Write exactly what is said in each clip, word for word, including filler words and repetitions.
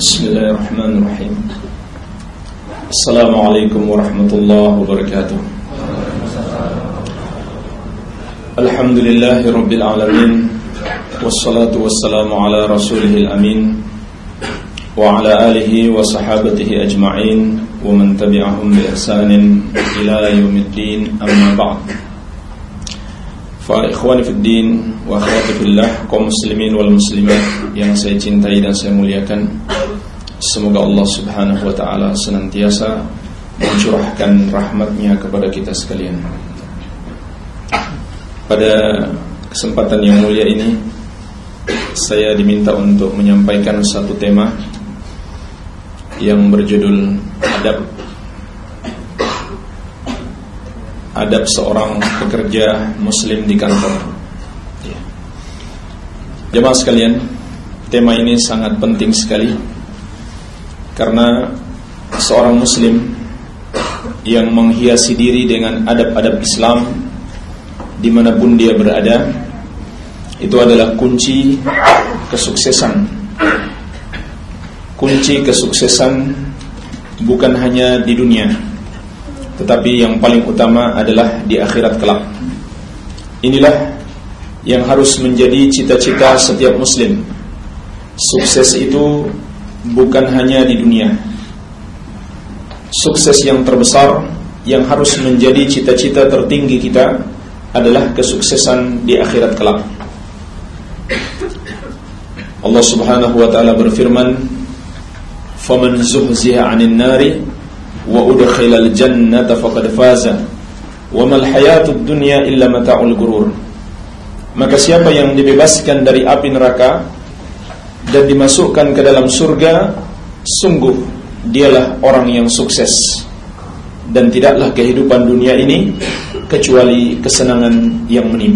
Bismillahirrahmanirrahim. Assalamualaikum warahmatullahi wabarakatuh. Alhamdulillahi rabbil alamin. Wassalatu wassalamu ala rasulihil amin wa ala alihi wa sahabatihi ajma'in wa man tabi'ahum bi ihsanin ila yaumiddin, amma ba'd. Fa ikhwani fid din wa akhwati fillah, kaum muslimin wal muslimat yang saya cintai dan saya muliakan, semoga Allah Subhanahu wa taala senantiasa mencurahkan rahmatnya kepada kita sekalian. Pada kesempatan yang mulia ini, saya diminta untuk menyampaikan satu tema yang berjudul adab adab seorang pekerja muslim di kantor. Ya. Jemaah sekalian, tema ini sangat penting sekali karena seorang muslim yang menghiasi diri dengan adab-adab Islam dimanapun dia berada, itu adalah kunci kesuksesan. Kunci kesuksesan bukan hanya di dunia, tetapi yang paling utama adalah di akhirat kelak. Inilah yang harus menjadi cita-cita setiap muslim. Sukses itu bukan hanya di dunia. Sukses yang terbesar yang harus menjadi cita-cita tertinggi kita adalah kesuksesan di akhirat kelak. Allah Subhanahu wa taala berfirman, "Faman zuhziha 'anil nari wa udkhilal jannata faqad faza wa mal hayatud dunya illa mata'ul ghurur." Maka siapa yang dibebaskan dari api neraka dan dimasukkan ke dalam surga, sungguh dialah orang yang sukses, dan tidaklah kehidupan dunia ini kecuali kesenangan yang menipu.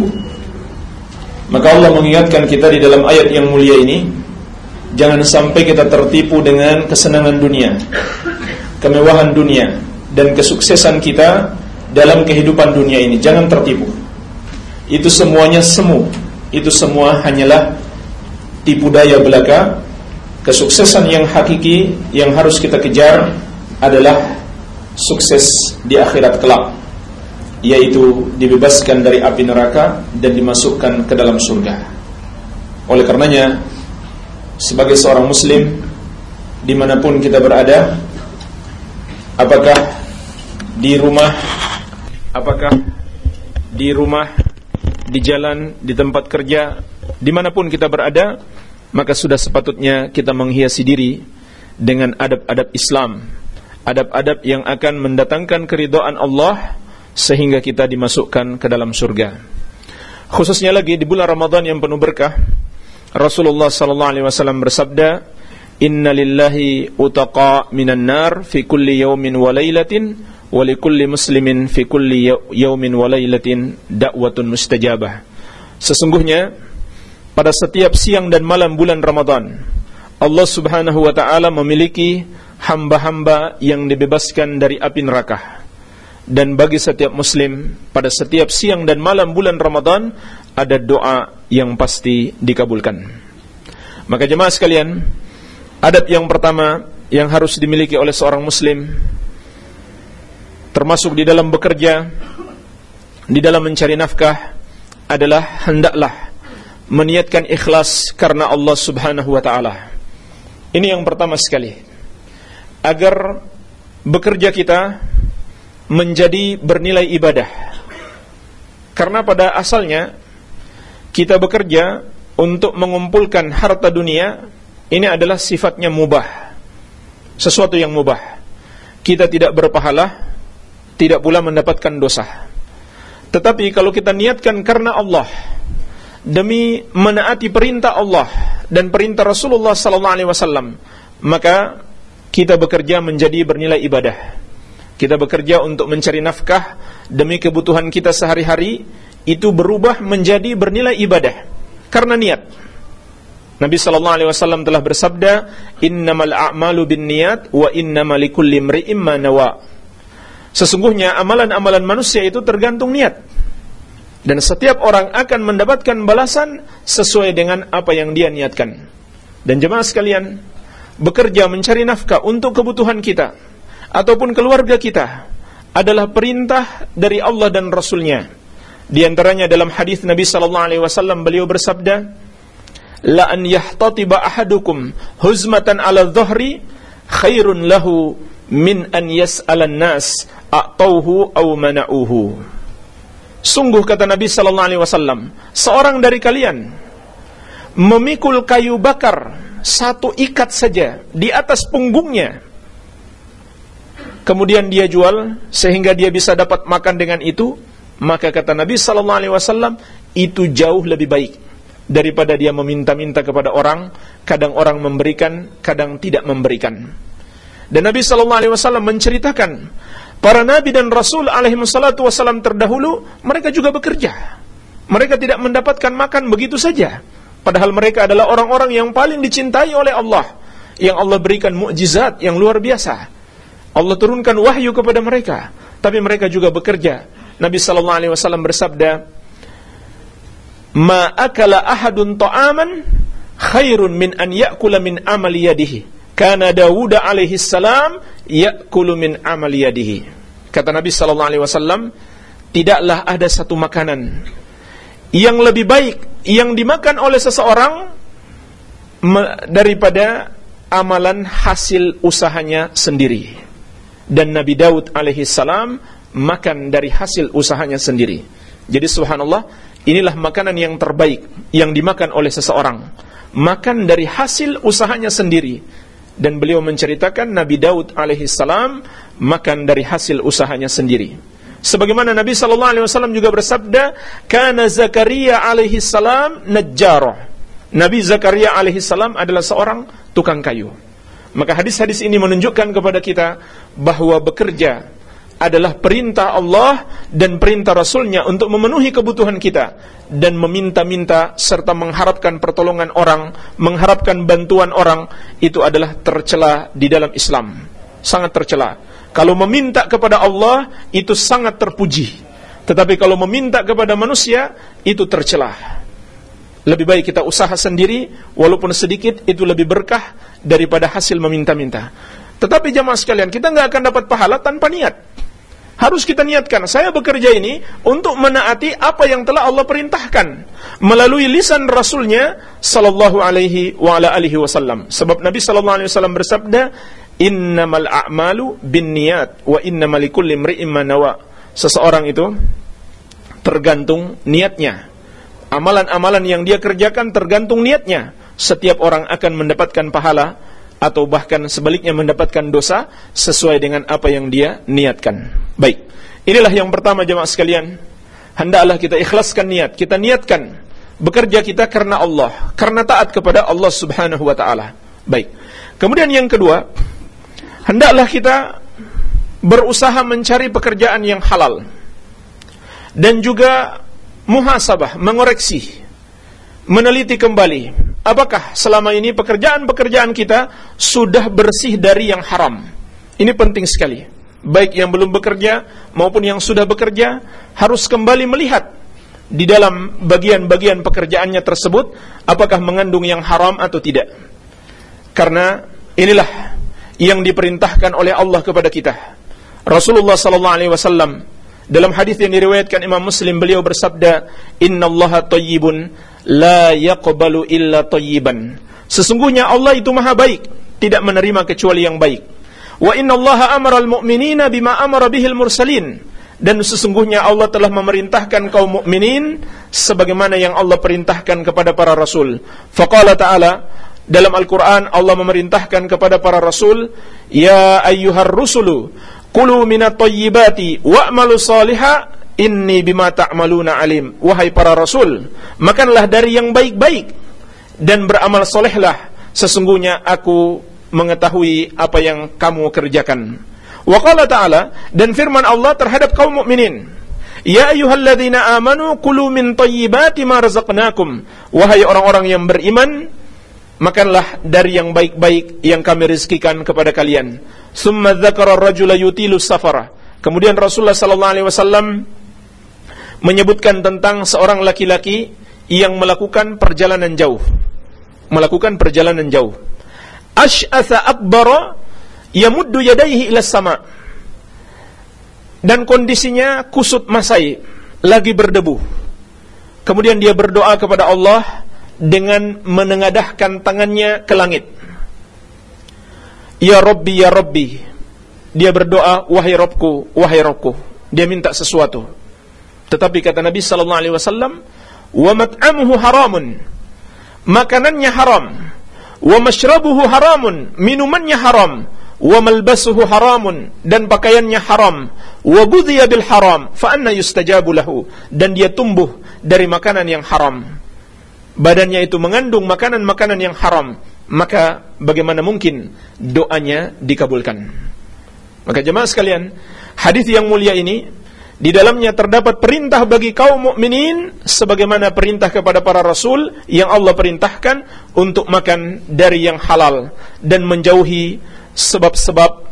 Maka Allah mengingatkan kita di dalam ayat yang mulia ini, jangan sampai kita tertipu dengan kesenangan dunia, kemewahan dunia, dan kesuksesan kita dalam kehidupan dunia ini. Jangan tertipu. Itu semuanya semu. Itu semua hanyalah tipu daya belaka. Kesuksesan yang hakiki yang harus kita kejar adalah sukses di akhirat kelak, yaitu dibebaskan dari api neraka dan dimasukkan ke dalam surga. Oleh karenanya, sebagai seorang muslim dimanapun kita berada, apakah di rumah, apakah di rumah, di jalan, di tempat kerja, dimanapun kita berada, maka sudah sepatutnya kita menghiasi diri dengan adab-adab Islam, adab-adab yang akan mendatangkan keridhaan Allah sehingga kita dimasukkan ke dalam surga. Khususnya lagi di bulan Ramadan yang penuh berkah, Rasulullah sallallahu alaihi wasallam bersabda, "Inna lillahi utaqa minan nar fi kulli yawmin wa lailatin wa likulli muslimin fi kulli yawmin wa lailatin da'watun mustajabah." Sesungguhnya pada setiap siang dan malam bulan Ramadan, Allah Subhanahu wa taala memiliki hamba-hamba yang dibebaskan dari api neraka. Dan bagi setiap muslim, pada setiap siang dan malam bulan Ramadan ada doa yang pasti dikabulkan. Maka jemaah sekalian, adab yang pertama yang harus dimiliki oleh seorang muslim, termasuk di dalam bekerja, di dalam mencari nafkah, adalah hendaklah meniatkan ikhlas karena Allah Subhanahu wa taala. Ini yang pertama sekali, agar bekerja kita menjadi bernilai ibadah. Karena pada asalnya kita bekerja untuk mengumpulkan harta dunia, ini adalah sifatnya mubah, sesuatu yang mubah. Kita tidak berpahala, tidak pula mendapatkan dosa. Tetapi kalau kita niatkan karena Allah, demi menaati perintah Allah dan perintah Rasulullah sallallahu alaihi wasallam, maka kita bekerja menjadi bernilai ibadah. Kita bekerja untuk mencari nafkah demi kebutuhan kita sehari-hari, itu berubah menjadi bernilai ibadah karena niat. Nabi sallallahu alaihi wasallam telah bersabda, "Innamal a'malu binniyat wa innamal likulli imri'in ma nawa." Sesungguhnya amalan-amalan manusia itu tergantung niat, dan setiap orang akan mendapatkan balasan sesuai dengan apa yang dia niatkan. Dan jemaah sekalian, bekerja mencari nafkah untuk kebutuhan kita ataupun keluarga kita adalah perintah dari Allah dan Rasul-Nya. Di antaranya dalam hadis Nabi sallallahu alaihi wasallam, beliau bersabda, la an yahtatiba ahadukum huzmatan ala dhahri khairun lahu min an yas'alan nas a'tauhu aw mana'uhu. Sungguh, kata Nabi sallallahu alaihi wasallam, seorang dari kalian memikul kayu bakar satu ikat saja di atas punggungnya, kemudian dia jual sehingga dia bisa dapat makan dengan itu, maka kata Nabi sallallahu alaihi wasallam, itu jauh lebih baik daripada dia meminta-minta kepada orang, kadang orang memberikan, kadang tidak memberikan. Dan Nabi sallallahu alaihi wasallam menceritakan para nabi dan rasul alaihi wassalatu wassalam terdahulu, mereka juga bekerja. Mereka tidak mendapatkan makan begitu saja, padahal mereka adalah orang-orang yang paling dicintai oleh Allah, yang Allah berikan mukjizat yang luar biasa. Allah turunkan wahyu kepada mereka, tapi mereka juga bekerja. Nabi sallallahu alaihi wasallam bersabda, "Ma akala ahadun ta'aman khairun min an ya'kula min amali yadihi. Kana Dawud alaihi salam ya'kulu min amali yadihi." Kata Nabi sallallahu alaihi wasallam, tidaklah ada satu makanan yang lebih baik yang dimakan oleh seseorang daripada amalan hasil usahanya sendiri. Dan Nabi Daud alaihi salam makan dari hasil usahanya sendiri. Jadi subhanallah, inilah makanan yang terbaik yang dimakan oleh seseorang, makan dari hasil usahanya sendiri. Dan beliau menceritakan Nabi Daud alaihi salam makan dari hasil usahanya sendiri. Sebagaimana Nabi sallallahu alaihi wasallam juga bersabda, kana Zakaria alaihi salam najjarah. Nabi Zakaria alaihi salam adalah seorang tukang kayu. Maka hadis-hadis ini menunjukkan kepada kita bahwa bekerja adalah perintah Allah dan perintah Rasul-Nya untuk memenuhi kebutuhan kita, dan meminta-minta serta mengharapkan pertolongan orang, mengharapkan bantuan orang, itu adalah tercela di dalam Islam, sangat tercela. Kalau meminta kepada Allah itu sangat terpuji, tetapi kalau meminta kepada manusia itu tercela. Lebih baik kita usaha sendiri, walaupun sedikit, itu lebih berkah daripada hasil meminta-minta. Tetapi jamaah sekalian, kita nggak akan dapat pahala tanpa niat. Harus kita niatkan, saya bekerja ini untuk menaati apa yang telah Allah perintahkan melalui lisan Rasul-Nya sallallahu alaihi wa ala alihi wasallam. Sebab Nabi sallallahu alaihi wasallam bersabda, innamal a'malu binniyat wa innamal likulli imri'in ma nawa. Seseorang itu tergantung niatnya. Amalan-amalan yang dia kerjakan tergantung niatnya. Setiap orang akan mendapatkan pahala atau bahkan sebaliknya mendapatkan dosa sesuai dengan apa yang dia niatkan. Baik, inilah yang pertama jemaah sekalian. Hendaklah kita ikhlaskan niat. Kita niatkan bekerja kita karena Allah, karena taat kepada Allah subhanahu wa ta'ala. Baik, kemudian yang kedua, hendaklah kita berusaha mencari pekerjaan yang halal, dan juga muhasabah, mengoreksi, meneliti kembali, apakah selama ini pekerjaan-pekerjaan kita sudah bersih dari yang haram. Ini penting sekali. Baik yang belum bekerja maupun yang sudah bekerja harus kembali melihat di dalam bagian-bagian pekerjaannya tersebut apakah mengandung yang haram atau tidak. Karena inilah yang diperintahkan oleh Allah kepada kita. Rasulullah sallallahu alaihi wasallam dalam hadis yang diriwayatkan Imam Muslim, beliau bersabda, "Innallaha thayyibun la yaqbalu illa thayyiban." Sesungguhnya Allah itu maha baik, tidak menerima kecuali yang baik. Wa innallaha amara al-mu'minina bima amara bihil mursalin. Dan sesungguhnya Allah telah memerintahkan kaum mukminin sebagaimana yang Allah perintahkan kepada para rasul. Faqala ta'ala, dalam Al-Quran Allah memerintahkan kepada para rasul, ya ayyuhar rusulu kulu minat thayyibati wa'malu salihah inni bima ta'maluna alim. Wahai para rasul, makanlah dari yang baik-baik dan beramal solehlah, sesungguhnya aku mengetahui apa yang kamu kerjakan. Wa qala ta'ala, dan firman Allah terhadap kaum mukminin, ya ayyuhalladzina amanu kulu min thayyibati ma razaqnakum. Wahai orang-orang yang beriman, makanlah dari yang baik-baik yang kami rizkikan kepada kalian. Summa dzakara ar-rajula yutilu safara. Kemudian Rasulullah sallallahu alaihi wasallam menyebutkan tentang seorang laki-laki yang melakukan perjalanan jauh. Melakukan perjalanan jauh. Ash'atha akbara yamuddu yadayhi ila sama. Dan kondisinya kusut masai, lagi berdebu. Kemudian dia berdoa kepada Allah dengan menengadahkan tangannya ke langit. Ya Rabbi, ya Rabbi. Dia berdoa, wahai Rabbku, wahai Rabbku. Dia minta sesuatu. Tetapi kata Nabi sallallahu alaihi wasallam, wa mat'amuhu haramun. Makanannya haram. Wa mashrabuhu haramun, minumannya haram. Wa malbasuhu haramun, dan pakaiannya haram. Wa ghudhiya bil haram, fa anna yustajabu lahu. Dan dia tumbuh dari makanan yang haram. Badannya itu mengandung makanan-makanan yang haram. Maka bagaimana mungkin doanya dikabulkan? Maka jemaah sekalian, hadis yang mulia ini di dalamnya terdapat perintah bagi kaum mukminin sebagaimana perintah kepada para rasul yang Allah perintahkan untuk makan dari yang halal dan menjauhi sebab-sebab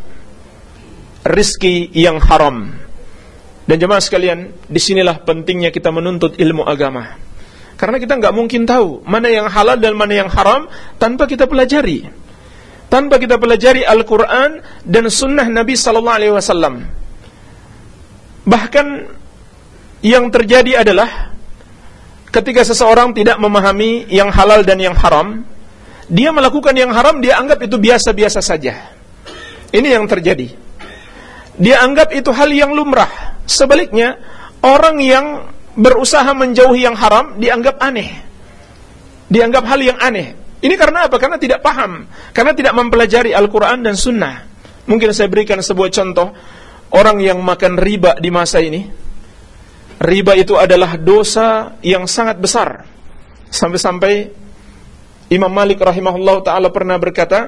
rizki yang haram. Dan jemaah sekalian, disinilah pentingnya kita menuntut ilmu agama. Karena kita nggak mungkin tahu mana yang halal dan mana yang haram tanpa kita pelajari, tanpa kita pelajari Al-Quran dan Sunnah Nabi Sallallahu Alaihi Wasallam. Bahkan yang terjadi adalah ketika seseorang tidak memahami yang halal dan yang haram, dia melakukan yang haram, dia anggap itu biasa-biasa saja. Ini yang terjadi. Dia anggap itu hal yang lumrah. Sebaliknya, orang yang berusaha menjauhi yang haram dianggap aneh, dianggap hal yang aneh. Ini karena apa? Karena tidak paham, karena tidak mempelajari Al-Quran dan Sunnah. Mungkin saya berikan sebuah contoh. Orang yang makan riba di masa ini, riba itu adalah dosa yang sangat besar. Sampai-sampai Imam Malik rahimahullah ta'ala pernah berkata,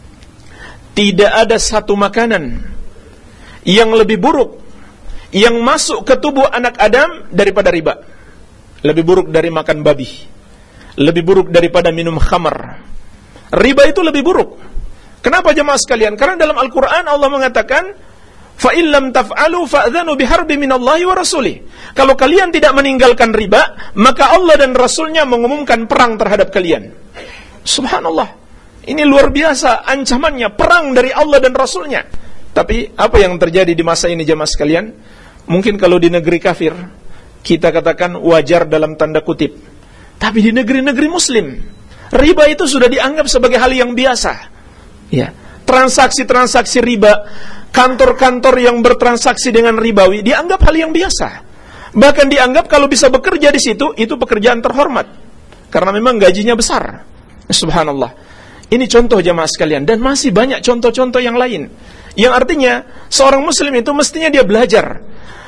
tidak ada satu makanan yang lebih buruk yang masuk ke tubuh anak Adam daripada riba. Lebih buruk dari makan babi, lebih buruk daripada minum khamar. Riba itu lebih buruk. Kenapa jemaah sekalian? Karena dalam Al-Quran Allah mengatakan, fa illam taf'alu fa'dhanu biharbi minallahi wa rasulih. Kalau kalian tidak meninggalkan riba, maka Allah dan Rasulnya mengumumkan perang terhadap kalian. Subhanallah, ini luar biasa ancamannya, perang dari Allah dan Rasulnya. Tapi apa yang terjadi di masa ini jemaah sekalian? Mungkin kalau di negeri kafir kita katakan wajar dalam tanda kutip, tapi di negeri-negeri muslim riba itu sudah dianggap sebagai hal yang biasa. Ya, transaksi-transaksi riba, kantor-kantor yang bertransaksi dengan ribawi dianggap hal yang biasa. Bahkan dianggap kalau bisa bekerja di situ, itu pekerjaan terhormat, karena memang gajinya besar. Subhanallah. Ini contoh jamaah sekalian, dan masih banyak contoh-contoh yang lain. Yang artinya seorang muslim itu mestinya dia belajar.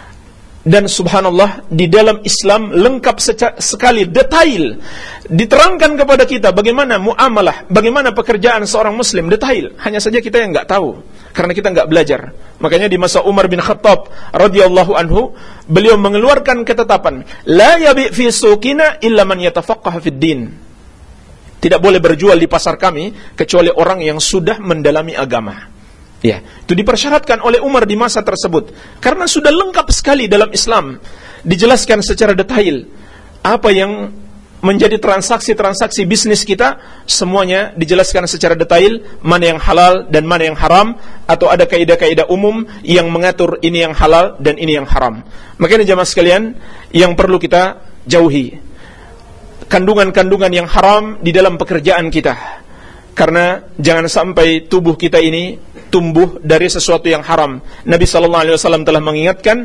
Dan subhanallah, di dalam Islam lengkap sekali, detail diterangkan kepada kita bagaimana muamalah, bagaimana pekerjaan seorang muslim, detail. Hanya saja kita yang nggak tahu, karena kita nggak belajar. Makanya di masa Umar bin Khattab radhiyallahu anhu, beliau mengeluarkan ketetapan, la yabi fi suqina illa man yatafaqqah fid din. Tidak boleh berjual di pasar kami kecuali orang yang sudah mendalami agama. Ya, itu dipersyaratkan oleh Umar di masa tersebut, karena sudah lengkap sekali dalam Islam, dijelaskan secara detail apa yang menjadi transaksi-transaksi bisnis kita, semuanya dijelaskan secara detail, mana yang halal dan mana yang haram, atau ada kaidah-kaidah umum yang mengatur ini yang halal dan ini yang haram. Makanya jemaah sekalian, yang perlu kita jauhi kandungan-kandungan yang haram di dalam pekerjaan kita, karena jangan sampai tubuh kita ini tumbuh dari sesuatu yang haram. Nabi sallallahu alaihi wasallam telah mengingatkan,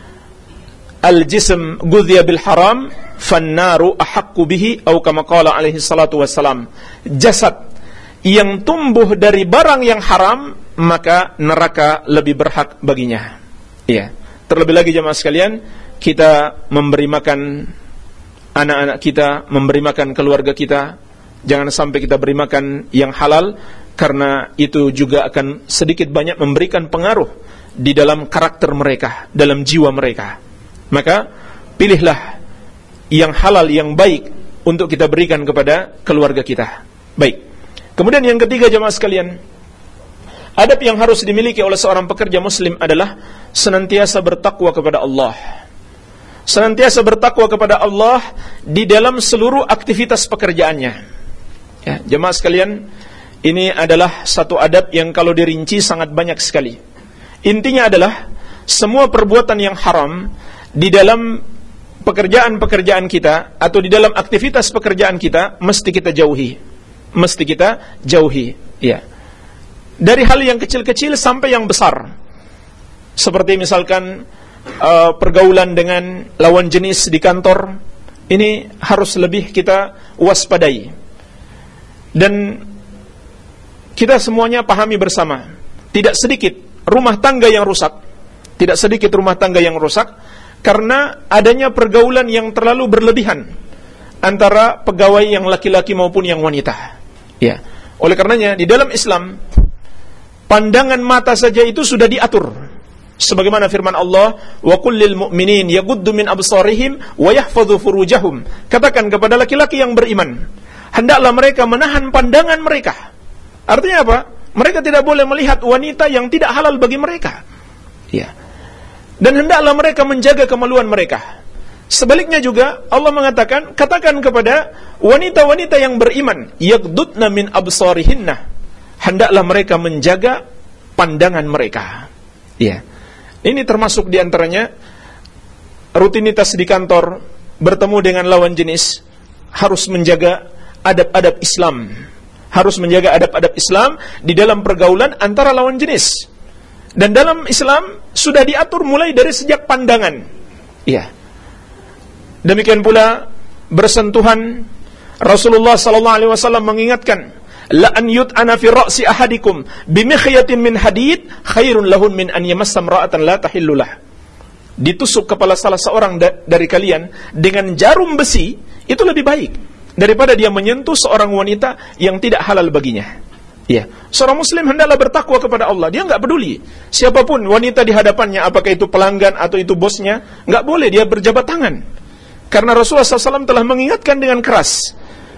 al-jism ghudhiya bil haram fannaru ahaqqu bihi, atau kama qala alaihi salatu wassalam. Jasad yang tumbuh dari barang yang haram, maka neraka lebih berhak baginya. Iya. Terlebih lagi jemaah sekalian, kita memberi makan anak-anak kita, memberi makan keluarga kita, jangan sampai kita beri makan yang halal, karena itu juga akan sedikit banyak memberikan pengaruh di dalam karakter mereka, dalam jiwa mereka. Maka pilihlah yang halal, yang baik untuk kita berikan kepada keluarga kita. Baik. Kemudian yang ketiga jemaah sekalian, adab yang harus dimiliki oleh seorang pekerja muslim adalah senantiasa bertakwa kepada Allah. Senantiasa bertakwa kepada Allah di dalam seluruh aktivitas pekerjaannya. Ya, jemaah sekalian, Ini adalah satu adab yang kalau dirinci sangat banyak sekali. Intinya adalah semua perbuatan yang haram di dalam pekerjaan-pekerjaan kita atau di dalam aktivitas pekerjaan kita mesti kita jauhi. Mesti kita jauhi, ya. Dari hal yang kecil-kecil sampai yang besar. Seperti misalkan uh, pergaulan dengan lawan jenis di kantor, ini harus lebih kita waspadai. Dan kita semuanya pahami bersama, tidak sedikit rumah tangga yang rusak, tidak sedikit rumah tangga yang rusak karena adanya pergaulan yang terlalu berlebihan antara pegawai yang laki-laki maupun yang wanita. Ya, oleh karenanya di dalam Islam pandangan mata saja itu sudah diatur. Sebagaimana firman Allah, wa kullil mu'minin yaghuddu min absarihim wa yahfadhu furujahum. Katakan kepada laki-laki yang beriman, hendaklah mereka menahan pandangan mereka. Artinya apa? Mereka tidak boleh melihat wanita yang tidak halal bagi mereka. Ya. Dan hendaklah mereka menjaga kemaluan mereka. Sebaliknya juga Allah mengatakan, katakan kepada wanita-wanita yang beriman, yaghdudna min absarihinna. Hendaklah mereka menjaga pandangan mereka. Ya. Ini termasuk diantaranya rutinitas di kantor, bertemu dengan lawan jenis, harus menjaga adab-adab Islam. Harus menjaga adab-adab Islam di dalam pergaulan antara lawan jenis. Dan dalam Islam sudah diatur mulai dari sejak pandangan. Iya. Demikian pula bersentuhan. Rasulullah sallallahu alaihi wasallam mengingatkan, la an yut'ana fi ra'si ahadikum bimikhyatin min hadid khairun lahun min an yamassa imra'atan la tahillu lah. Ditusuk kepala salah seorang da- dari kalian dengan jarum besi itu lebih baik daripada dia menyentuh seorang wanita yang tidak halal baginya. Ya, seorang muslim hendaklah bertakwa kepada Allah. Dia enggak peduli siapapun wanita di hadapannya, apakah itu pelanggan atau itu bosnya, enggak boleh dia berjabat tangan. Karena Rasulullah sallallahu alaihi wasallam telah mengingatkan dengan keras.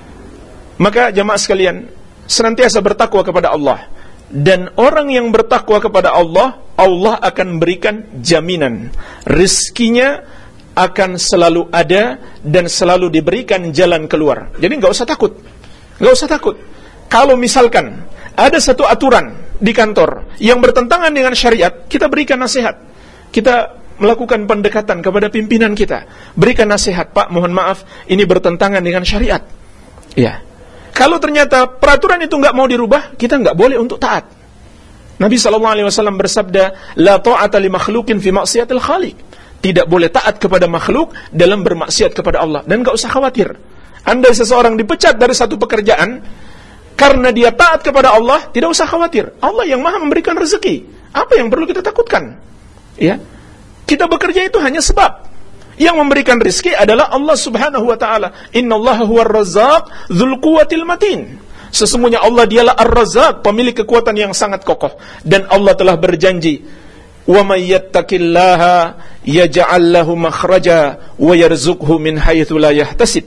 Maka jamaah sekalian, senantiasa bertakwa kepada Allah. Dan orang yang bertakwa kepada Allah, Allah akan berikan jaminan rizkinya akan selalu ada dan selalu diberikan jalan keluar. Jadi enggak usah takut. Enggak usah takut. Kalau misalkan ada satu aturan di kantor yang bertentangan dengan syariat, kita berikan nasihat. Kita melakukan pendekatan kepada pimpinan kita. Berikan nasihat, Pak, mohon maaf, ini bertentangan dengan syariat. Ya. Kalau ternyata peraturan itu enggak mau dirubah, kita enggak boleh untuk taat. Nabi sallallahu alaihi wasallam bersabda, la ta'ata li makhluqin fi ma'siyatil khaliq. Tidak boleh taat kepada makhluk dalam bermaksiat kepada Allah. Dan enggak usah khawatir. Andai seseorang dipecat dari satu pekerjaan karena dia taat kepada Allah, tidak usah khawatir. Allah yang Maha memberikan rezeki. Apa yang perlu kita takutkan? Ya. Kita bekerja itu hanya sebab. Yang memberikan rezeki adalah Allah Subhanahu wa taala. Innallaha huwar razzaq dzul quwwatil matin. Sesungguhnya Allah dialah Ar-Razzaq, pemilik kekuatan yang sangat kokoh. Dan Allah telah berjanji, wa may yattaqillaha yaj'al lahu makhraja wa yarzuqhu min haitsu la yahtasib.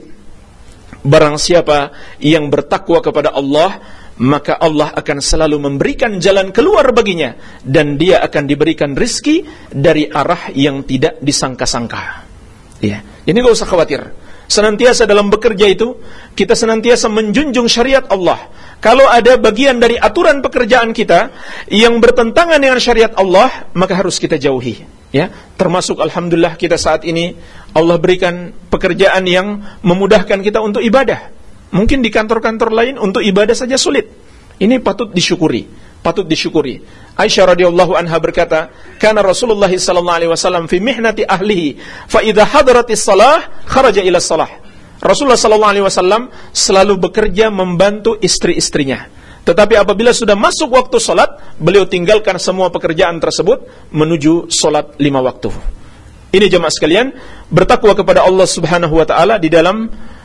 Barang siapa yang bertakwa kepada Allah, maka Allah akan selalu memberikan jalan keluar baginya, dan dia akan diberikan rizki dari arah yang tidak disangka-sangka. Ya, ini gak usah khawatir. Senantiasa dalam bekerja itu kita senantiasa menjunjung syariat Allah. Kalau ada bagian dari aturan pekerjaan kita yang bertentangan dengan syariat Allah, maka harus kita jauhi. Ya, termasuk alhamdulillah kita saat ini Allah berikan pekerjaan yang memudahkan kita untuk ibadah. Mungkin di kantor-kantor lain untuk ibadah saja sulit. Ini patut disyukuri, patut disyukuri. Aisyah radhiyallahu anha berkata, "Kana Rasulullah sallallahu alaihi wasallam fi mihnati ahlihi, fa idza hadaratis shalah kharaja ila shalah." Rasulullah sallallahu alaihi wasallam selalu bekerja membantu istri-istrinya. Tetapi apabila sudah masuk waktu salat, beliau tinggalkan semua pekerjaan tersebut menuju salat lima waktu. Ini jemaah sekalian, bertakwa kepada Allah Subhanahu wa taala di dalam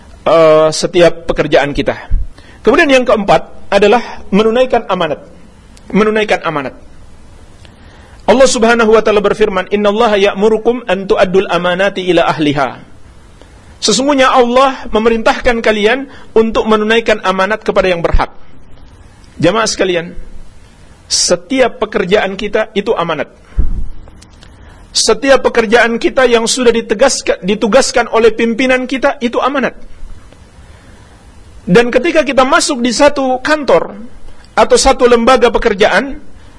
uh, setiap pekerjaan kita. Kemudian yang keempat adalah menunaikan amanat. Menunaikan amanat. Allah Subhanahu wa taala berfirman, "Innallaha ya'murukum an tu'addul amanati ila ahliha." Sesungguhnya Allah memerintahkan kalian untuk menunaikan amanat kepada yang berhak. Jamaah sekalian, setiap pekerjaan kita itu amanat. Setiap pekerjaan kita yang sudah ditegaskan, ditugaskan oleh pimpinan kita itu amanat. Dan ketika kita masuk di satu kantor, atau satu lembaga pekerjaan,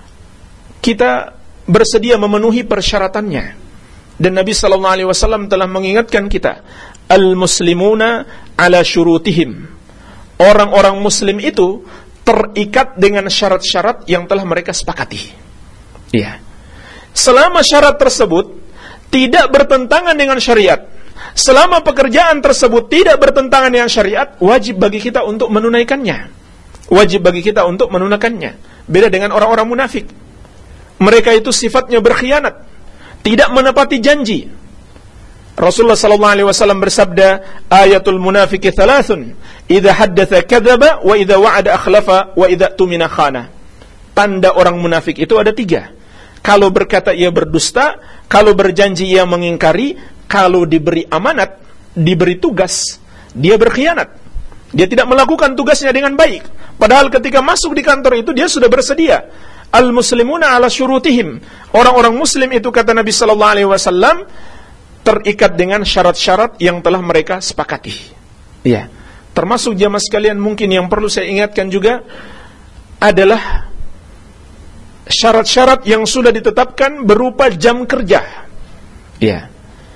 kita bersedia memenuhi persyaratannya. Dan Nabi sallallahu alaihi wasallam telah mengingatkan kita, al-muslimuna ala syurutihim. Orang-orang muslim itu terikat dengan syarat-syarat yang telah mereka sepakati. Iya. Selama syarat tersebut tidak bertentangan dengan syariat, selama pekerjaan tersebut tidak bertentangan dengan syariat, wajib bagi kita untuk menunaikannya. Wajib bagi kita untuk menunaikannya. Beda dengan orang-orang munafik. Mereka itu sifatnya berkhianat, tidak menepati janji. Rasulullah sallallahu alaihi wasallam bersabda, ayatul munafiki thalathun, idza haddatsa kadzaba, wa idza wa'ada akhlafa, wa idza tumina khana. Tanda orang munafik itu ada tiga. Kalau berkata ia berdusta, kalau berjanji ia mengingkari, kalau diberi amanat, diberi tugas, dia berkhianat. Dia tidak melakukan tugasnya dengan baik. Padahal ketika masuk di kantor itu dia sudah bersedia. Al-muslimuna ala syurutihim. Orang-orang muslim itu, kata Nabi sallallahu alaihi wasallam, terikat dengan syarat-syarat yang telah mereka sepakati. Ya. Termasuk jamaah sekalian, mungkin yang perlu saya ingatkan juga adalah syarat-syarat yang sudah ditetapkan berupa jam kerja. Ya.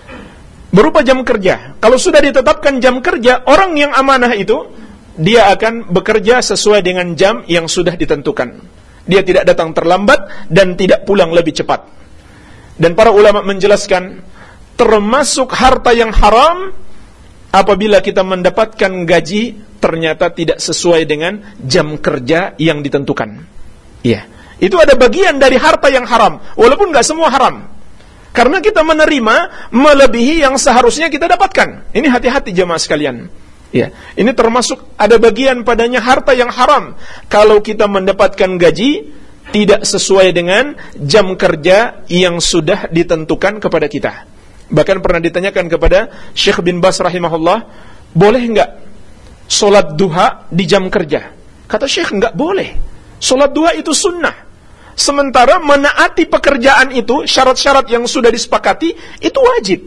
Berupa jam kerja. Kalau sudah ditetapkan jam kerja, orang yang amanah itu, dia akan bekerja sesuai dengan jam yang sudah ditentukan. Dia tidak datang terlambat dan tidak pulang lebih cepat. Dan para ulama menjelaskan, termasuk harta yang haram apabila kita mendapatkan gaji ternyata tidak sesuai dengan jam kerja yang ditentukan. Ya. Itu ada bagian dari harta yang haram, walaupun nggak semua haram. Karena kita menerima melebihi yang seharusnya kita dapatkan. Ini hati-hati jemaah sekalian. Ya, ini termasuk ada bagian padanya harta yang haram. Kalau kita mendapatkan gaji tidak sesuai dengan jam kerja yang sudah ditentukan kepada kita. Bahkan pernah ditanyakan kepada Syekh bin Baz rahimahullah, boleh nggak sholat duha di jam kerja? Kata Syekh, nggak boleh. Sholat duha itu sunnah. Sementara menaati pekerjaan itu, syarat-syarat yang sudah disepakati, itu wajib.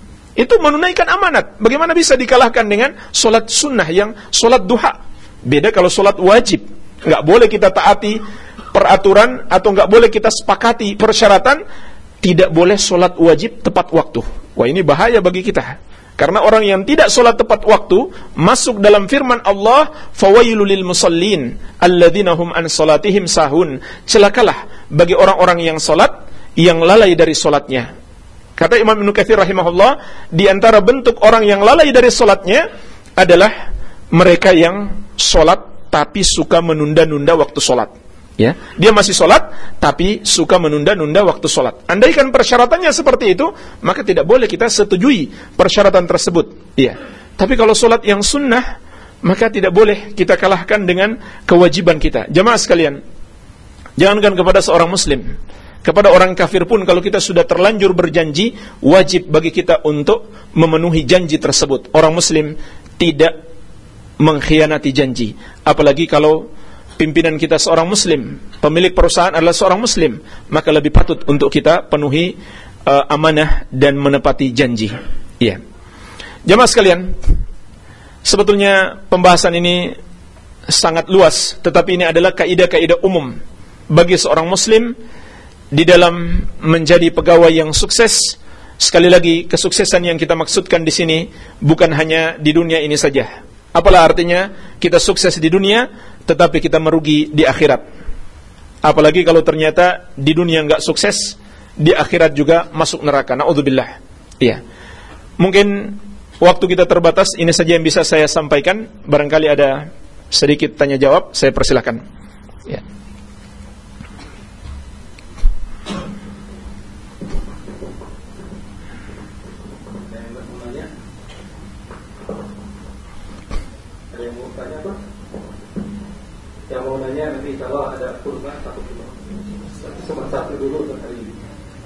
Itu menunaikan amanat. Bagaimana bisa dikalahkan dengan sholat sunnah yang sholat duha? Beda kalau sholat wajib. Nggak boleh kita taati peraturan, atau nggak boleh kita sepakati persyaratan, tidak boleh sholat wajib tepat waktu. Wah, ini bahaya bagi kita. Karena orang yang tidak sholat tepat waktu masuk dalam firman Allah, fawailul lil musallin alladzina hum an salatihim sahun. Celakalah bagi orang-orang yang sholat yang lalai dari sholatnya. Kata Imam Ibnu Katsir rahimahullah, di antara bentuk orang yang lalai dari sholatnya adalah mereka yang sholat tapi suka menunda-nunda waktu sholat. Ya, dia masih sholat tapi suka menunda-nunda waktu sholat. Andaikan persyaratannya seperti itu, maka tidak boleh kita setujui persyaratan tersebut. Ya, tapi kalau sholat yang sunnah, maka tidak boleh kita kalahkan dengan kewajiban kita. Jamaah sekalian, jangankan kepada seorang muslim, kepada orang kafir pun kalau kita sudah terlanjur berjanji, wajib bagi kita untuk memenuhi janji tersebut. Orang muslim tidak mengkhianati janji, apalagi kalau pimpinan kita seorang muslim, pemilik perusahaan adalah seorang muslim, maka lebih patut untuk kita penuhi uh, amanah dan menepati janji. Iya. Jamaah sekalian, sebetulnya pembahasan ini sangat luas, tetapi ini adalah kaidah-kaidah umum bagi seorang muslim di dalam menjadi pegawai yang sukses. Sekali lagi, kesuksesan yang kita maksudkan di sini bukan hanya di dunia ini saja. Apalah artinya kita sukses di dunia tetapi kita merugi di akhirat. Apalagi kalau ternyata di dunia enggak sukses, di akhirat juga masuk neraka. Na'udzubillah. Iya. Mungkin waktu kita terbatas, ini saja yang bisa saya sampaikan. Barangkali ada sedikit tanya jawab, saya persilakan. Ya. Yang mau nanya nanti kalau ada kurban satu kilo, cuma satu dulu untuk hari ini.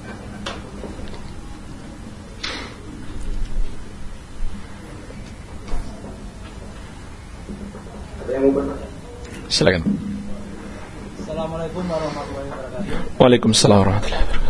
Ada yang mau bertanya? Silakan. Assalamualaikum warahmatullahi wabarakatuh. Waalaikumsalam warahmatullahi wabarakatuh.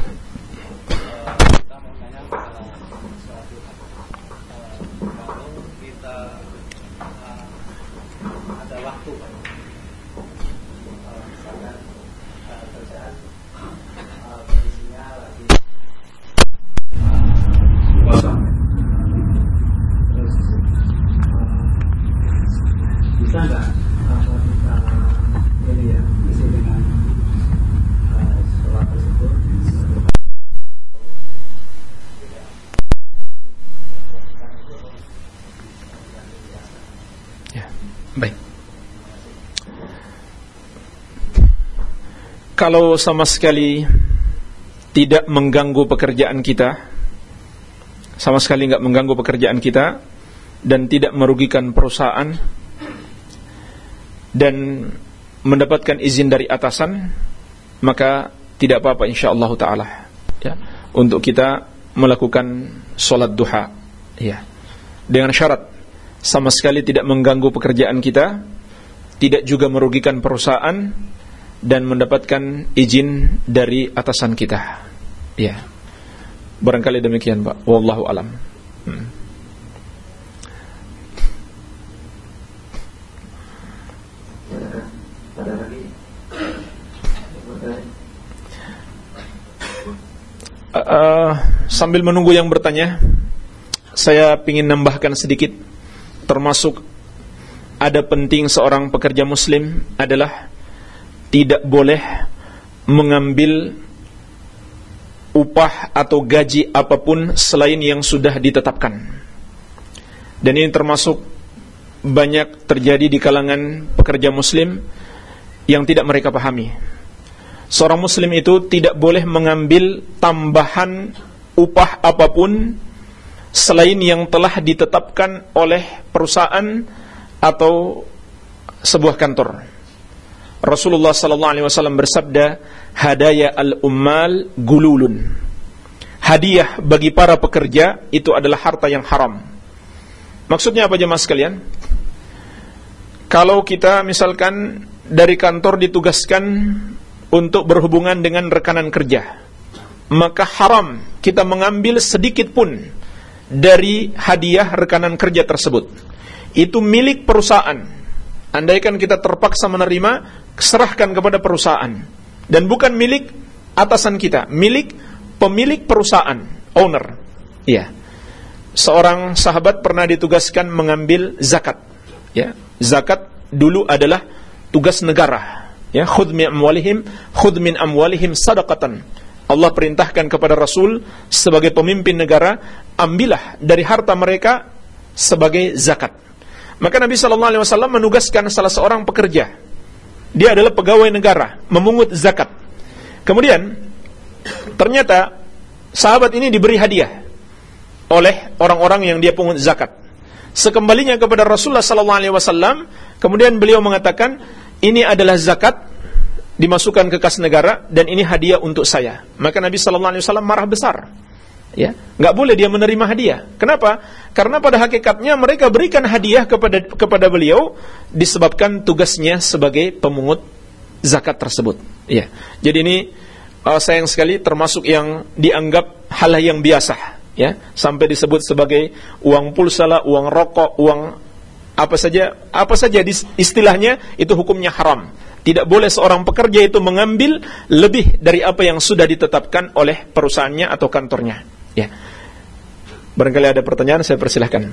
kalau sama sekali tidak mengganggu pekerjaan kita, sama sekali nggak mengganggu pekerjaan kita dan tidak merugikan perusahaan dan mendapatkan izin dari atasan, maka tidak apa-apa insyaallah taala ya, untuk kita melakukan sholat duha ya, dengan syarat sama sekali tidak mengganggu pekerjaan kita, tidak juga merugikan perusahaan dan mendapatkan izin dari atasan kita ya. Barangkali demikian Pak, wallahu alam. hmm. Ada lagi? Uh, sambil menunggu yang bertanya, saya ingin nambahkan sedikit, termasuk ada penting seorang pekerja muslim adalah tidak boleh mengambil upah atau gaji apapun selain yang sudah ditetapkan. Dan ini termasuk banyak terjadi di kalangan pekerja muslim yang tidak mereka pahami. Seorang muslim itu tidak boleh mengambil tambahan upah apapun selain yang telah ditetapkan oleh perusahaan atau sebuah kantor. Rasulullah sallallahu alaihi wasallam bersabda, hadaya al-ummal gululun. Hadiah bagi para pekerja itu adalah harta yang haram. Maksudnya apa jemaah sekalian? Kalau kita misalkan dari kantor ditugaskan untuk berhubungan dengan rekanan kerja, maka haram kita mengambil sedikit pun dari hadiah rekanan kerja tersebut. Itu milik perusahaan. Andaikan kita terpaksa menerima, serahkan kepada perusahaan, dan bukan milik atasan kita, milik pemilik perusahaan, owner. Iya. Seorang sahabat pernah ditugaskan mengambil zakat. Ya, zakat dulu adalah tugas negara. Ya, khudh min amwalihim, khudh min amwalihim sadaqatan. Allah perintahkan kepada Rasul sebagai pemimpin negara, ambillah dari harta mereka sebagai zakat. Maka Nabi sallallahu alaihi wasallam menugaskan salah seorang pekerja. Dia adalah pegawai negara, memungut zakat. Kemudian ternyata sahabat ini diberi hadiah oleh orang-orang yang dia pungut zakat. Sekembalinya kepada Rasulullah sallallahu alaihi wasallam, kemudian beliau mengatakan, ini adalah zakat dimasukkan ke kas negara dan ini hadiah untuk saya. Maka Nabi sallallahu alaihi wasallam marah besar. Ya, enggak boleh dia menerima hadiah. Kenapa? Karena pada hakikatnya mereka berikan hadiah kepada kepada beliau disebabkan tugasnya sebagai pemungut zakat tersebut. Ya. Jadi ini uh, sayang sekali termasuk yang dianggap hal yang biasa, ya, sampai disebut sebagai uang pulsa lah, uang rokok, uang apa saja, apa saja istilahnya itu hukumnya haram. Tidak boleh seorang pekerja itu mengambil lebih dari apa yang sudah ditetapkan oleh perusahaannya atau kantornya. Ya. Barangkali ada pertanyaan, saya persilahkan.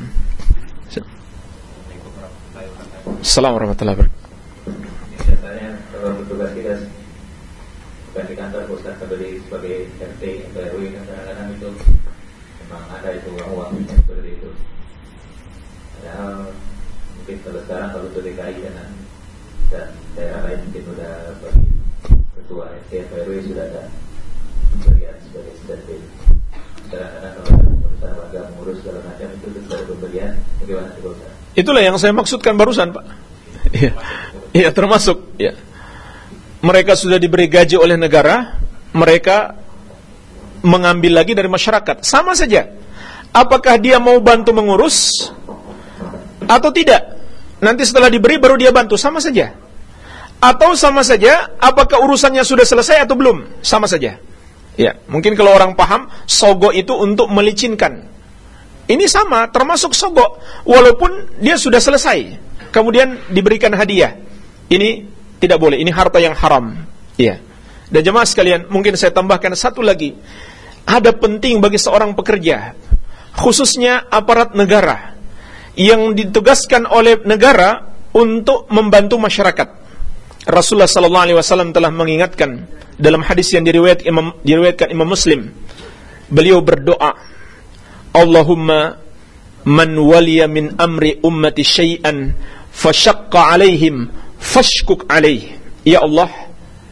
Assalamualaikum warahmatullahi wabarakatuh. Biasanya kalau bertugas kita bukan di kantor pusat kembali sebagai R T atau R W, kadang-kadang itu memang ada itu uang-uang seperti itu. Padahal mungkin kalau sekarang kalau itu D K I dan, dan daerah lain mungkin sudah bagi ketua R T atau R W sudah ada pemberian sebagai seperti itu. Kadang-kadang kalau urusan warga mengurus segala macam itu sudah ada pemberian, bagaimana itu Ustaz? Itulah yang saya maksudkan barusan, Pak. Iya, ya, termasuk. Ya. Mereka sudah diberi gaji oleh negara, mereka mengambil lagi dari masyarakat. Sama saja. Apakah dia mau bantu mengurus atau tidak? Nanti setelah diberi baru dia bantu, sama saja. Atau sama saja, apakah urusannya sudah selesai atau belum? Sama saja. Ya, mungkin kalau orang paham, sogo itu untuk melicinkan. Ini sama, termasuk sogo, walaupun dia sudah selesai, kemudian diberikan hadiah. Ini tidak boleh, ini harta yang haram. Ya. Dan jemaah sekalian, mungkin saya tambahkan satu lagi. Ada penting bagi seorang pekerja, khususnya aparat negara, yang ditugaskan oleh negara untuk membantu masyarakat. Rasulullah sallallahu alaihi wasallam telah mengingatkan dalam hadis yang diriwayat Imam, diriwayatkan Imam Muslim. Beliau berdoa, Allahumma man waliya min amri ummati syai'an fashaqqa alaihim fashkuk alaih. Ya Allah,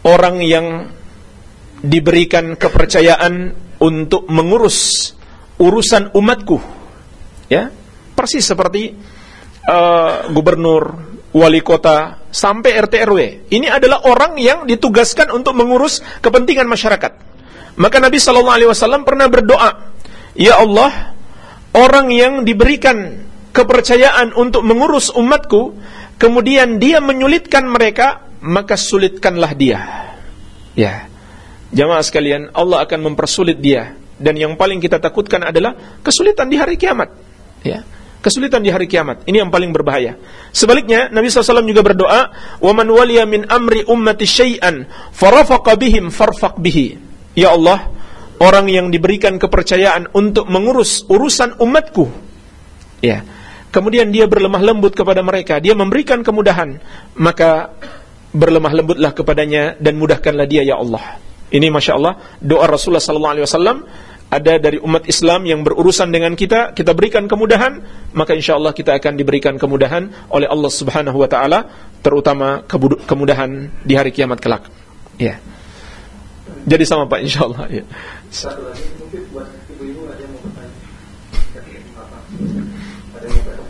orang yang diberikan kepercayaan untuk mengurus urusan umatku, ya, persis seperti uh, gubernur, wali kota, sampai R T R W. Ini adalah orang yang ditugaskan untuk mengurus kepentingan masyarakat. Maka Nabi shallallahu alaihi wasallam pernah berdoa, ya Allah, orang yang diberikan kepercayaan untuk mengurus umatku, kemudian dia menyulitkan mereka, maka sulitkanlah dia. Ya, jamaah sekalian, Allah akan mempersulit dia. Dan yang paling kita takutkan adalah kesulitan di hari kiamat. Ya, kesulitan di hari kiamat. Ini yang paling berbahaya. Sebaliknya, Nabi shallallahu alaihi wasallam juga berdoa, وَمَنْ وَلِيَ مِنْ أَمْرِ أُمَّةِ شَيْئًا فَرَفَقَ بِهِمْ فَرْفَقْ بِهِ. Ya Allah, orang yang diberikan kepercayaan untuk mengurus urusan umatku, ya, kemudian dia berlemah lembut kepada mereka, dia memberikan kemudahan, maka berlemah lembutlah kepadanya dan mudahkanlah dia, ya Allah. Ini Masya Allah doa Rasulullah sallallahu alaihi wasallam. Ada dari umat Islam yang berurusan dengan kita, kita berikan kemudahan, maka insya Allah kita akan diberikan kemudahan oleh Allah Subhanahu wa ta'ala, terutama kemudahan di hari kiamat kelak. Ya. Jadi sama Pak, insya Allah. Ya. Satu lagi mungkin buat ibu-ibu ada yang mau bertanya. Apa? Ada yang mau bertanya?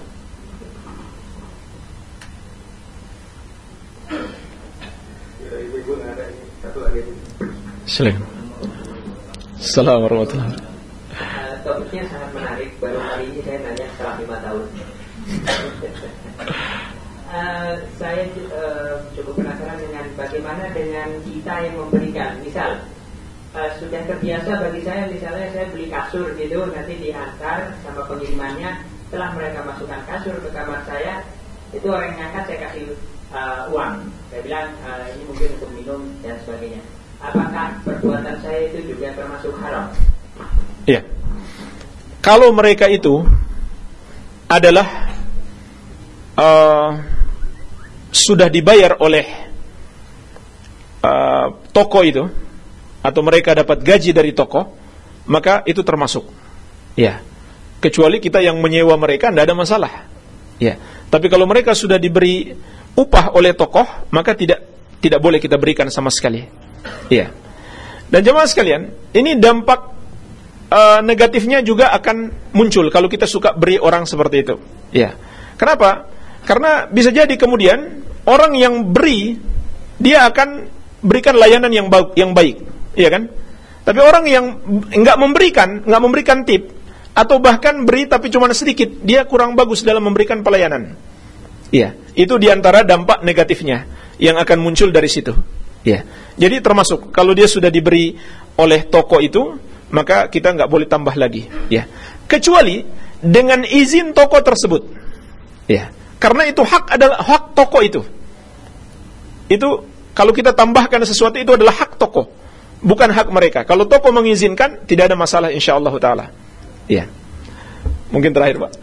Ya, ibu-ibu nggak ada ini. Satu lagi. Silakan. Assalamualaikum warahmatullahi wabarakatuh. Uh, topiknya sangat menarik. Baru kali ini saya nanya setelah lima tahun. uh, saya uh, cukup penasaran dengan bagaimana dengan kita yang memberikan. Misal uh, sudah terbiasa bagi saya, misalnya saya beli kasur gitu, nanti diantar sama pengirimannya. Setelah mereka masukkan kasur ke kamar saya, itu orang yang ngangkat saya kasih uh, uang. Saya bilang uh, ini mungkin untuk minum dan sebagainya. Apakah perbuatan saya itu juga termasuk haram? Iya. Kalau mereka itu adalah uh, sudah dibayar oleh uh, toko itu, atau mereka dapat gaji dari toko, maka itu termasuk. Ya. Kecuali kita yang menyewa mereka, tidak ada masalah. Ya. Tapi kalau mereka sudah diberi upah oleh toko, maka tidak tidak boleh kita berikan sama sekali. Iya. Dan jemaah sekalian, ini dampak uh, negatifnya juga akan muncul kalau kita suka beri orang seperti itu. Iya. Kenapa? Karena bisa jadi kemudian orang yang beri, dia akan berikan layanan yang baik, yang baik, iya kan? Tapi orang yang enggak memberikan, enggak memberikan tip, atau bahkan beri tapi cuma sedikit, dia kurang bagus dalam memberikan pelayanan. Iya. Itu diantara dampak negatifnya yang akan muncul dari situ. Ya, jadi termasuk kalau dia sudah diberi oleh toko itu, maka kita nggak boleh tambah lagi. Ya, kecuali dengan izin toko tersebut. Ya, karena itu hak adalah hak toko itu. Itu kalau kita tambahkan sesuatu itu adalah hak toko, bukan hak mereka. Kalau toko mengizinkan, tidak ada masalah insyaallah taala. Ya, mungkin terakhir Pak.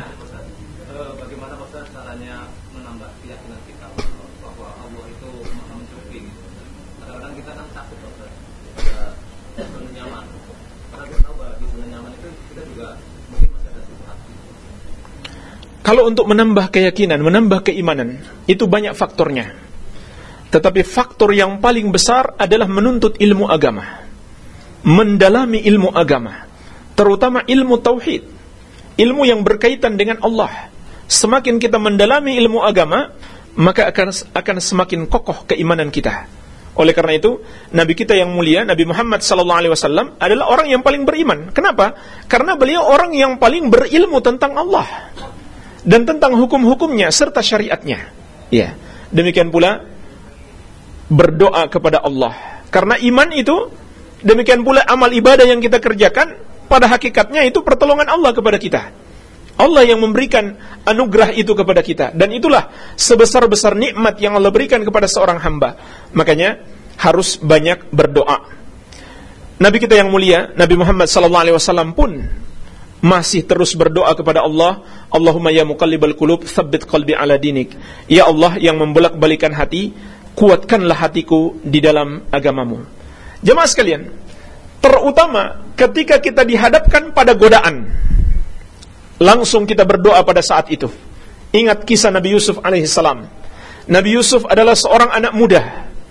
Kalau untuk menambah keyakinan, menambah keimanan, itu banyak faktornya. Tetapi faktor yang paling besar adalah menuntut ilmu agama, mendalami ilmu agama, terutama ilmu tauhid, ilmu yang berkaitan dengan Allah. Semakin kita mendalami ilmu agama, maka akan akan semakin kokoh keimanan kita. Oleh karena itu, Nabi kita yang mulia, Nabi Muhammad sallallahu alaihi wasallam adalah orang yang paling beriman. Kenapa? Karena beliau orang yang paling berilmu tentang Allah dan tentang hukum-hukumnya serta syariatnya. Ya, demikian pula berdoa kepada Allah. Karena iman itu, demikian pula amal ibadah yang kita kerjakan, pada hakikatnya itu pertolongan Allah kepada kita. Allah yang memberikan anugerah itu kepada kita, dan itulah sebesar-besar nikmat yang Allah berikan kepada seorang hamba. Makanya harus banyak berdoa. Nabi kita yang mulia, Nabi Muhammad sallallahu alaihi wasallam pun masih terus berdoa kepada Allah, Allahumma ya muqallibal qulub, tsabbit qalbi ala dinik. Ya Allah yang membolak-balikan hati, kuatkanlah hatiku di dalam agamamu. Jemaah sekalian, terutama ketika kita dihadapkan pada godaan, langsung kita berdoa pada saat itu. Ingat kisah Nabi Yusuf alaihissalam. Nabi Yusuf adalah seorang anak muda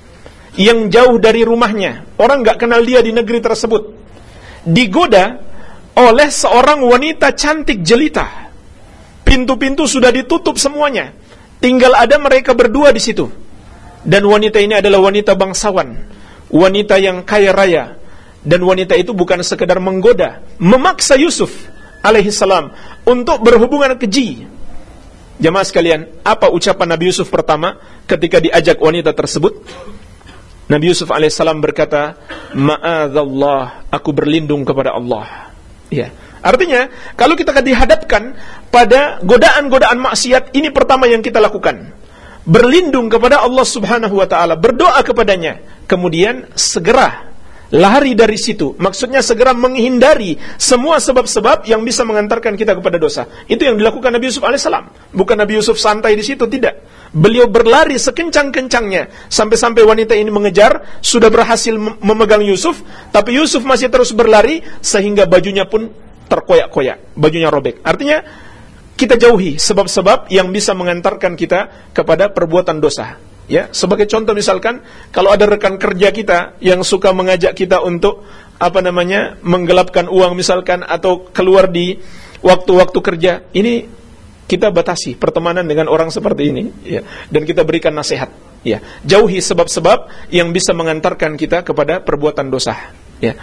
yang jauh dari rumahnya, orang nggak kenal dia di negeri tersebut, digoda oleh seorang wanita cantik jelita. Pintu-pintu sudah ditutup semuanya, tinggal ada mereka berdua di situ. Dan wanita ini adalah wanita bangsawan, wanita yang kaya raya. Dan wanita itu bukan sekedar menggoda, memaksa Yusuf alaihissalam untuk berhubungan keji. Jamaah sekalian, apa ucapan Nabi Yusuf pertama ketika diajak wanita tersebut? Nabi Yusuf alaihissalam berkata, ma'adzallah, aku berlindung kepada Allah. Ya, artinya kalau kita dihadapkan pada godaan-godaan maksiat, ini pertama yang kita lakukan, berlindung kepada Allah subhanahu wa ta'ala, berdoa kepadanya, kemudian segera lari dari situ. Maksudnya segera menghindari semua sebab-sebab yang bisa mengantarkan kita kepada dosa. Itu yang dilakukan Nabi Yusuf alaihissalam. Bukan Nabi Yusuf santai di situ, tidak. Beliau berlari sekencang-kencangnya, sampai-sampai wanita ini mengejar, sudah berhasil memegang Yusuf, tapi Yusuf masih terus berlari, sehingga bajunya pun terkoyak-koyak, bajunya robek. Artinya kita jauhi sebab-sebab yang bisa mengantarkan kita kepada perbuatan dosa. Ya, sebagai contoh misalkan kalau ada rekan kerja kita yang suka mengajak kita untuk apa namanya menggelapkan uang misalkan, atau keluar di waktu-waktu kerja, ini kita batasi pertemanan dengan orang seperti ini, ya, dan kita berikan nasihat, ya, jauhi sebab-sebab yang bisa mengantarkan kita kepada perbuatan dosa, ya.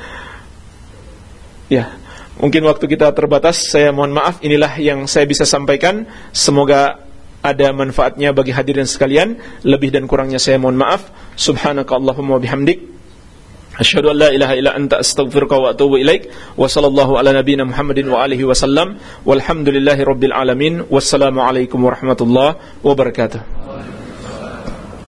Ya, mungkin waktu kita terbatas, saya mohon maaf, inilah yang saya bisa sampaikan. Semoga ada manfaatnya bagi hadirin sekalian. Lebih dan kurangnya saya mohon maaf. Subhanaka Allahumma wa bihamdik, asyhadu an la ilaha illa anta astaghfiruka wa atubu ilaik. Wa sallallahu ala nabiyyina Muhammadin wa alihi wasallam. Walhamdulillahi rabbil alamin. Wassalamu alaikum warahmatullahi wabarakatuh.